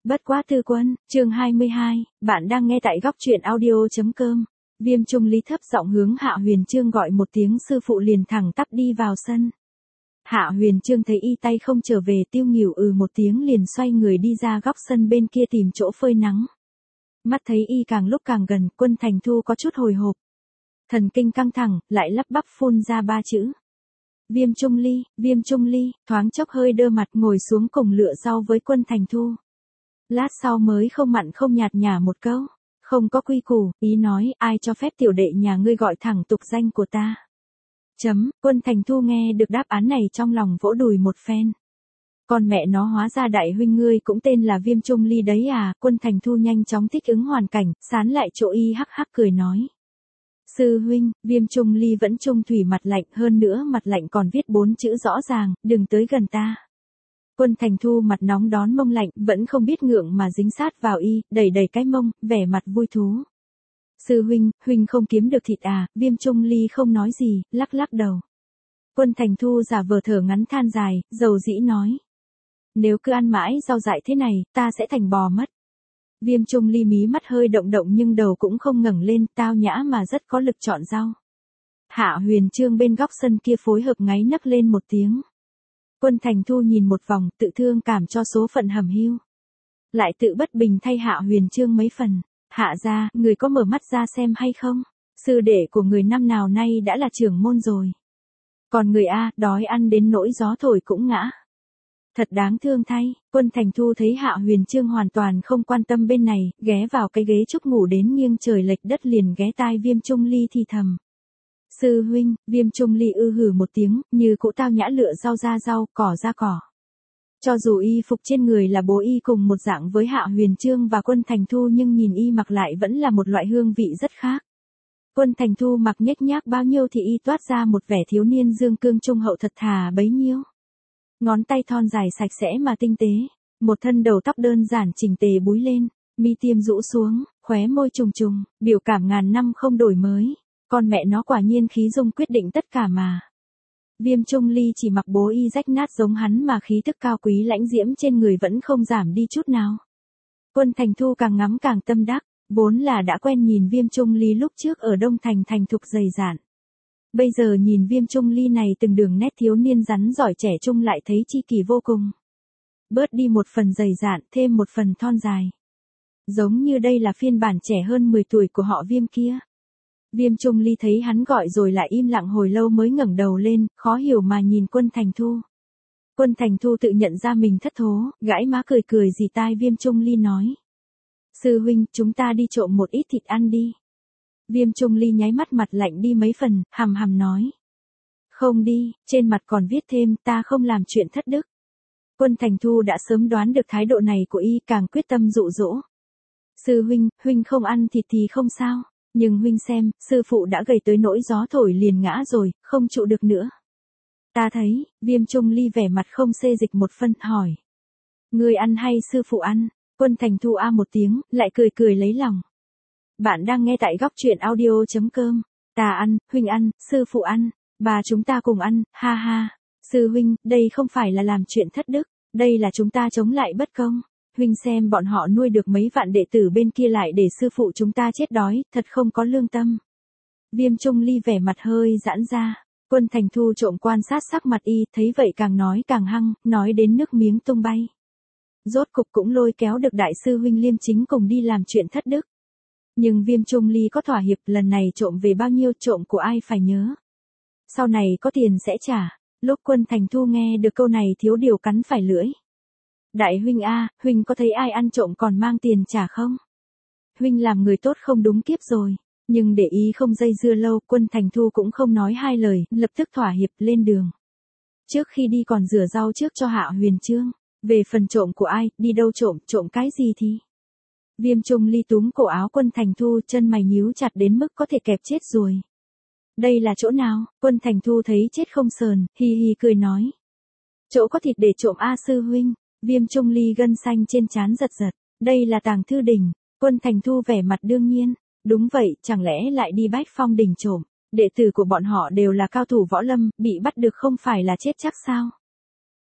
Bất quá tư quân, chương 22, bạn đang nghe tại góc truyện audio.com. Viêm Trung Ly thấp giọng hướng Hạ Huyền Chương gọi một tiếng sư phụ liền thẳng tắp đi vào sân. Hạ Huyền Chương thấy y tay không trở về, tiêu nghỉu một tiếng liền xoay người đi ra góc sân bên kia tìm chỗ phơi nắng. Mắt thấy y càng lúc càng gần, Quân Thành Thu có chút hồi hộp. Thần kinh căng thẳng, lại lắp bắp phun ra 3 chữ. Viêm Trung Ly, thoáng chốc hơi đơ mặt ngồi xuống cùng lựa rau với Quân Thành Thu. Lát sau mới không mặn không nhạt nhả một câu. Không có quy củ, ý nói, ai cho phép tiểu đệ nhà ngươi gọi thẳng tục danh của ta. Quân Thành Thu nghe được đáp án này trong lòng vỗ đùi một phen. Con mẹ nó, hóa ra đại huynh ngươi cũng tên là Viêm Trung Ly đấy à. Quân Thành Thu nhanh chóng thích ứng hoàn cảnh, sán lại chỗ y hắc hắc cười nói. Sư huynh, Viêm Trung Ly vẫn trung thủy mặt lạnh, hơn nữa mặt lạnh còn viết 4 chữ rõ ràng, đừng tới gần ta. Quân Thành Thu mặt nóng đón mông lạnh, vẫn không biết ngượng mà dính sát vào y, đẩy cái mông, vẻ mặt vui thú. Sư huynh không kiếm được thịt à? Viêm Trung Ly không nói gì, lắc đầu. Quân Thành Thu giả vờ thở ngắn than dài, dầu dĩ nói. Nếu cứ ăn mãi rau dại thế này, ta sẽ thành bò mất. Viêm Trung Ly mí mắt hơi động nhưng đầu cũng không ngẩng lên, tao nhã mà rất có lực chọn rau. Hạ Huyền Chương bên góc sân kia phối hợp ngáy nấc lên một tiếng. Quân Thành Thu nhìn một vòng, tự thương cảm cho số phận hầm hưu. Lại tự bất bình thay Hạ Huyền Chương mấy phần. Hạ gia, người có mở mắt ra xem hay không? Sư đệ của người năm nào nay đã là trưởng môn rồi. Còn người A, đói ăn đến nỗi gió thổi cũng ngã. Thật đáng thương thay. Quân Thành Thu thấy Hạ Huyền Chương hoàn toàn không quan tâm bên này, ghé vào cái ghế trúc ngủ đến nghiêng trời lệch đất liền ghé tai Viêm Trung Ly thì thầm. Sư huynh, Viêm Trung Ly hử một tiếng, như cũ tao nhã lựa rau ra rau, cỏ ra cỏ. Cho dù y phục trên người là bố y cùng một dạng với Hạ Huyền Chương và Quân Thành Thu nhưng nhìn y mặc lại vẫn là một loại hương vị rất khác. Quân Thành Thu mặc nhếch nhác bao nhiêu thì y toát ra một vẻ thiếu niên dương cương trung hậu thật thà bấy nhiêu. Ngón tay thon dài sạch sẽ mà tinh tế, một thân đầu tóc đơn giản chỉnh tề búi lên, mi tiêm rũ xuống, khóe môi trùng trùng, biểu cảm ngàn năm không đổi mới. Con mẹ nó quả nhiên khí dung quyết định tất cả mà. Viêm Trung Ly chỉ mặc bố y rách nát giống hắn mà khí tức cao quý lãnh diễm trên người vẫn không giảm đi chút nào. Quân Thành Thu càng ngắm càng tâm đắc, vốn là đã quen nhìn Viêm Trung Ly lúc trước ở Đông Thành thành thục dày dạn. Bây giờ nhìn Viêm Trung Ly này từng đường nét thiếu niên rắn giỏi trẻ trung lại thấy chi kỳ vô cùng. Bớt đi một phần dày dạn, thêm một phần thon dài. Giống như đây là phiên bản trẻ hơn 10 tuổi của họ Viêm kia. Viêm Trung Ly thấy hắn gọi rồi lại im lặng hồi lâu mới ngẩng đầu lên, khó hiểu mà nhìn Quân Thành Thu. Quân Thành Thu tự nhận ra mình thất thố, gãi má cười dì tai Viêm Trung Ly nói. Sư huynh, chúng ta đi trộm một ít thịt ăn đi. Viêm Trung Ly nháy mắt mặt lạnh đi mấy phần, hầm nói. Không đi, trên mặt còn viết thêm ta không làm chuyện thất đức. Quân Thành Thu đã sớm đoán được thái độ này của y, càng quyết tâm dụ dỗ. Sư huynh không ăn thịt thì không sao. Nhưng huynh xem, sư phụ đã gầy tới nỗi gió thổi liền ngã rồi, không trụ được nữa. Ta thấy, Viêm Trung Ly vẻ mặt không xê dịch một phân, hỏi. Ngươi ăn hay sư phụ ăn? Quân Thành Thu một tiếng, lại cười lấy lòng. Bạn đang nghe tại góc truyện audio.com. Ta ăn, huynh ăn, sư phụ ăn, bà chúng ta cùng ăn, ha ha. Sư huynh, đây không phải là làm chuyện thất đức, đây là chúng ta chống lại bất công. Huynh xem bọn họ nuôi được mấy vạn đệ tử bên kia lại để sư phụ chúng ta chết đói, thật không có lương tâm. Viêm Trung Ly vẻ mặt hơi giãn ra. Quân Thành Thu trộm quan sát sắc mặt y, thấy vậy càng nói càng hăng, nói đến nước miếng tung bay. Rốt cục cũng lôi kéo được đại sư huynh Liêm Chính cùng đi làm chuyện thất đức. Nhưng Viêm Trung Ly có thỏa hiệp, lần này trộm về bao nhiêu, trộm của ai phải nhớ. Sau này có tiền sẽ trả. Lúc Quân Thành Thu nghe được câu này thiếu điều cắn phải lưỡi. Đại huynh huynh có thấy ai ăn trộm còn mang tiền trả không? Huynh làm người tốt không đúng kiếp rồi. Nhưng để ý không dây dưa lâu, Quân Thành Thu cũng không nói hai lời, lập tức thỏa hiệp lên đường. Trước khi đi còn rửa rau trước cho Hạ Huyền Chương. Về phần trộm của ai, đi đâu trộm cái gì thì. Viêm Trung Ly túm cổ áo Quân Thành Thu, chân mày nhíu chặt đến mức có thể kẹp chết rồi. Đây là chỗ nào? Quân Thành Thu thấy chết không sờn, hi cười nói. Chỗ có thịt để trộm sư huynh. Viêm Trung Ly gân xanh trên trán giật. Đây là Tàng Thư Đỉnh. Quân Thành Thu vẻ mặt đương nhiên. Đúng vậy, chẳng lẽ lại đi Bách Phong Đỉnh trộm? Đệ tử của bọn họ đều là cao thủ võ lâm, bị bắt được không phải là chết chắc sao?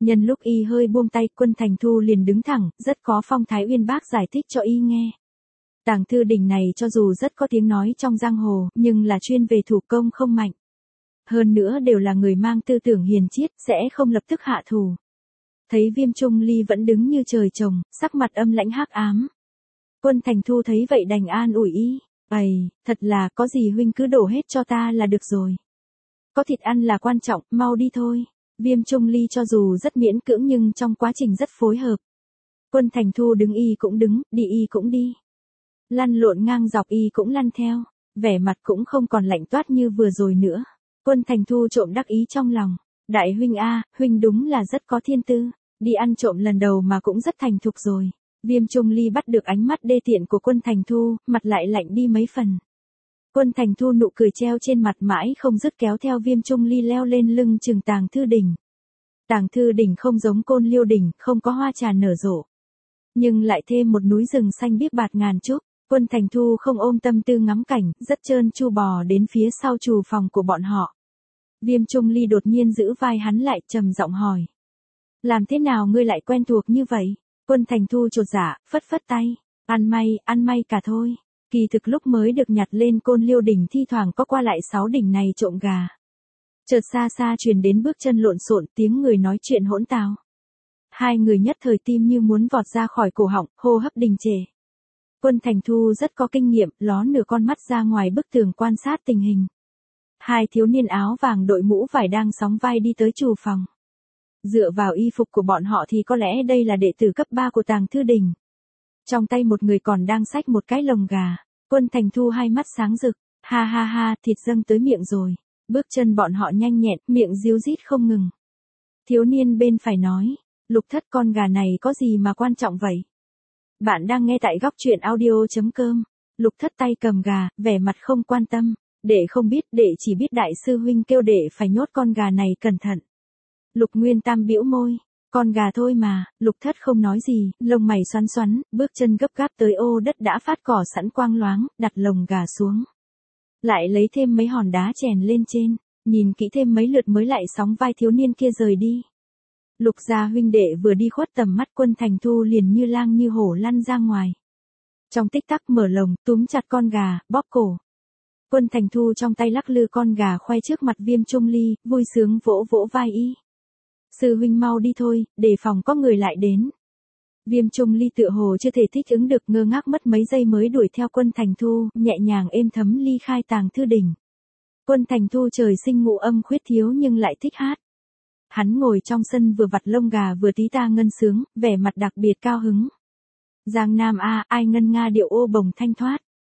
Nhân lúc y hơi buông tay, Quân Thành Thu liền đứng thẳng, rất có phong thái uyên bác giải thích cho y nghe. Tàng Thư Đình này cho dù rất có tiếng nói trong giang hồ, nhưng là chuyên về thủ công không mạnh. Hơn nữa đều là người mang tư tưởng hiền triết, sẽ không lập tức hạ thủ. Thấy Viêm Trung Ly vẫn đứng như trời trồng, sắc mặt âm lãnh hắc ám. Quân Thành Thu thấy vậy đành an ủi y. Thật là, có gì huynh cứ đổ hết cho ta là được rồi. Có thịt ăn là quan trọng, mau đi thôi. Viêm Trung Ly cho dù rất miễn cưỡng nhưng trong quá trình rất phối hợp. Quân Thành Thu đứng y cũng đứng, đi y cũng đi. Lăn lộn ngang dọc y cũng lăn theo, vẻ mặt cũng không còn lạnh toát như vừa rồi nữa. Quân Thành Thu trộm đắc ý trong lòng. Đại huynh a, huynh đúng là rất có thiên tư, đi ăn trộm lần đầu mà cũng rất thành thục rồi. Viêm Trung Ly bắt được ánh mắt đê tiện của Quân Thành Thu, mặt lại lạnh đi mấy phần. Quân Thành Thu nụ cười treo trên mặt mãi không dứt kéo theo Viêm Trung Ly leo lên lưng chừng Tàng Thư Đình. Tàng Thư Đình không giống Côn Liêu Đình, không có hoa trà nở rộ, nhưng lại thêm một núi rừng xanh biếc bạt ngàn trúc. Quân Thành Thu không ôm tâm tư ngắm cảnh, rất trơn tru bò đến phía sau trù phòng của bọn họ. Viêm Trung Ly đột nhiên giữ vai hắn lại, trầm giọng hỏi. Làm thế nào ngươi lại quen thuộc như vậy? Quân Thành Thu chột dạ, phất phất tay. Ăn may cả thôi. Kỳ thực lúc mới được nhặt lên Côn Liêu Đỉnh thi thoảng có qua lại 6 đỉnh này trộm gà. Chợt xa xa truyền đến bước chân lộn xộn, tiếng người nói chuyện hỗn tào. Hai người nhất thời tim như muốn vọt ra khỏi cổ họng, hô hấp đình trệ. Quân Thành Thu rất có kinh nghiệm, ló nửa con mắt ra ngoài bức tường quan sát tình hình. Hai thiếu niên áo vàng đội mũ vải đang sóng vai đi tới trù phòng. Dựa vào y phục của bọn họ thì có lẽ đây là đệ tử cấp 3 của Tàng Thư Đình. Trong tay một người còn đang xách một cái lồng gà. Quân Thành Thu hai mắt sáng rực. Ha ha ha, thịt dâng tới miệng rồi. Bước chân bọn họ nhanh nhẹn, miệng ríu rít không ngừng. Thiếu niên bên phải nói. Lục Thất, con gà này có gì mà quan trọng vậy? Bạn đang nghe tại góc truyện audio.com. Lục Thất tay cầm gà, vẻ mặt không quan tâm. Đệ không biết, đệ chỉ biết đại sư huynh kêu đệ phải nhốt con gà này cẩn thận. Lục Nguyên Tam bĩu môi. Con gà thôi mà. Lục Thất không nói gì, lông mày xoắn xoắn, bước chân gấp gáp tới ô đất đã phát cỏ sẵn quang loáng, đặt lồng gà xuống. Lại lấy thêm mấy hòn đá chèn lên trên, nhìn kỹ thêm mấy lượt mới lại sóng vai thiếu niên kia rời đi. Lục gia huynh đệ vừa đi khuất tầm mắt, Quân Thành Thu liền như lang như hổ lăn ra ngoài. Trong tích tắc mở lồng, túm chặt con gà, bóp cổ. Quân Thành Thu trong tay lắc lư con gà khoe trước mặt Viêm Trung Ly, vui sướng vỗ vỗ vai y. Sư huynh mau đi thôi, đề phòng có người lại đến. Viêm Trung Ly tựa hồ chưa thể thích ứng được, ngơ ngác mất mấy giây mới đuổi theo Quân Thành Thu, nhẹ nhàng êm thấm ly khai Tàng Thư Đình. Quân Thành Thu trời sinh ngũ âm khuyết thiếu nhưng lại thích hát. Hắn ngồi trong sân vừa vặt lông gà vừa tí ta ngân sướng, vẻ mặt đặc biệt cao hứng. Giang Nam a, ai ngân nga điệu ô bồng thanh thoát.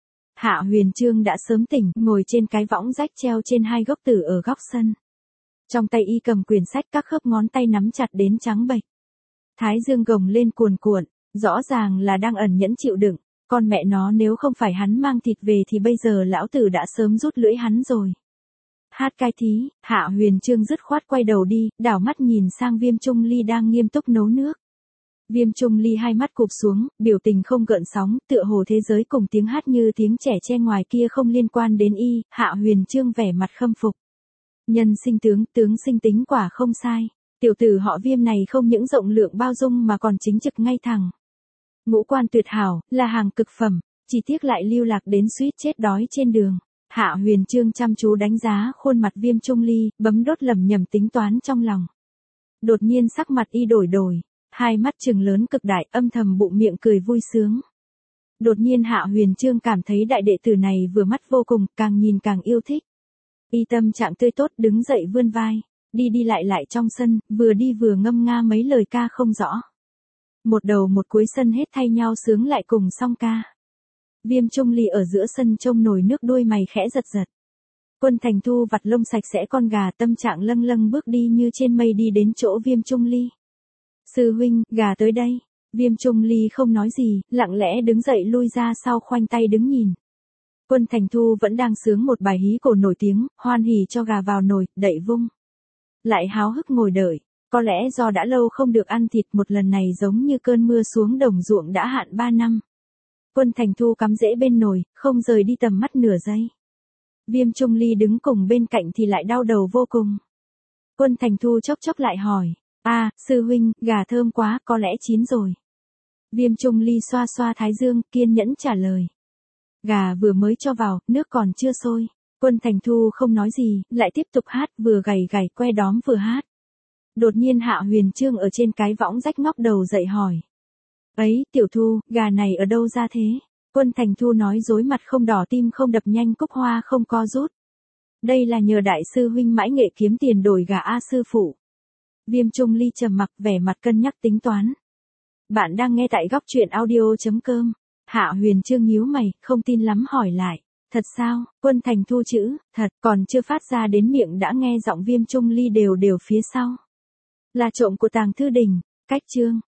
Hạ Huyền Trương đã sớm tỉnh, ngồi trên cái võng rách treo trên hai gốc tử ở góc sân. Trong tay y cầm quyển sách, các khớp ngón tay nắm chặt đến trắng bệch. Thái dương gồng lên cuồn cuộn, rõ ràng là đang ẩn nhẫn chịu đựng. Con mẹ nó, nếu không phải hắn mang thịt về thì bây giờ lão tử đã sớm rút lưỡi hắn rồi. Hát cai thí, Hạ Huyền Trương dứt khoát quay đầu đi, đảo mắt nhìn sang Viêm Trung Ly đang nghiêm túc nấu nước. Viêm Trung Ly hai mắt cụp xuống, biểu tình không gợn sóng, tựa hồ thế giới cùng tiếng hát như tiếng trẻ tre ngoài kia không liên quan đến y. Hạ Huyền Trương vẻ mặt khâm phục. Nhân sinh tướng sinh tính quả không sai. Tiểu tử họ Viêm này không những rộng lượng bao dung mà còn chính trực ngay thẳng. Ngũ quan tuyệt hảo, là hàng cực phẩm, chỉ tiếc lại lưu lạc đến suýt chết đói trên đường. Hạ Huyền Trương chăm chú đánh giá khuôn mặt Viêm Trung Ly, bấm đốt lẩm nhẩm tính toán trong lòng. Đột nhiên sắc mặt y đổi, hai mắt trừng lớn cực đại, âm thầm bụng miệng cười vui sướng. Đột nhiên Hạ Huyền Trương cảm thấy đại đệ tử này vừa mắt vô cùng, càng nhìn càng yêu thích. Y tâm trạng tươi tốt, đứng dậy vươn vai, đi lại trong sân, vừa đi vừa ngâm nga mấy lời ca không rõ. Một đầu một cuối sân hết thay nhau sướng lại cùng song ca. Viêm Trung Ly ở giữa sân trông nổi nước, đuôi mày khẽ giật. Quân Thành Thu vặt lông sạch sẽ con gà, tâm trạng lâng lâng bước đi như trên mây đi đến chỗ Viêm Trung Ly. Sư huynh, gà tới đây. Viêm Trung Ly không nói gì, lặng lẽ đứng dậy lui ra sau, khoanh tay đứng nhìn. Quân Thành Thu vẫn đang sướng một bài hí cổ nổi tiếng, hoan hỉ cho gà vào nồi, đậy vung. Lại háo hức ngồi đợi, có lẽ do đã lâu không được ăn thịt, một lần này giống như cơn mưa xuống đồng ruộng đã hạn 3 năm. Quân Thành Thu cắm rễ bên nồi, không rời đi tầm mắt nửa giây. Viêm Trung Ly đứng cùng bên cạnh thì lại đau đầu vô cùng. Quân Thành Thu chốc chốc lại hỏi, Sư huynh, gà thơm quá, có lẽ chín rồi. Viêm Trung Ly xoa xoa thái dương, kiên nhẫn trả lời. Gà vừa mới cho vào, nước còn chưa sôi. Quân Thành Thu không nói gì, lại tiếp tục hát, vừa gảy gảy que đóm vừa hát. Đột nhiên Hạ Huyền Trương ở trên cái võng rách ngóc đầu dậy hỏi. Ấy, Tiểu Thu, gà này ở đâu ra thế? Quân Thành Thu nói dối mặt không đỏ tim không đập nhanh cúc hoa không co rút. Đây là nhờ đại sư huynh mãi nghệ kiếm tiền đổi gà sư phụ. Viêm Trung Ly trầm mặc vẻ mặt cân nhắc tính toán. Bạn đang nghe tại góc truyện audio.com. Hạ Huyền Trương nhíu mày, không tin lắm hỏi lại. Thật sao? Quân Thành Thu chữ, thật, còn chưa phát ra đến miệng đã nghe giọng Viêm Trung Ly đều phía sau. Là trộm của Tàng Thư Đình, cách chương.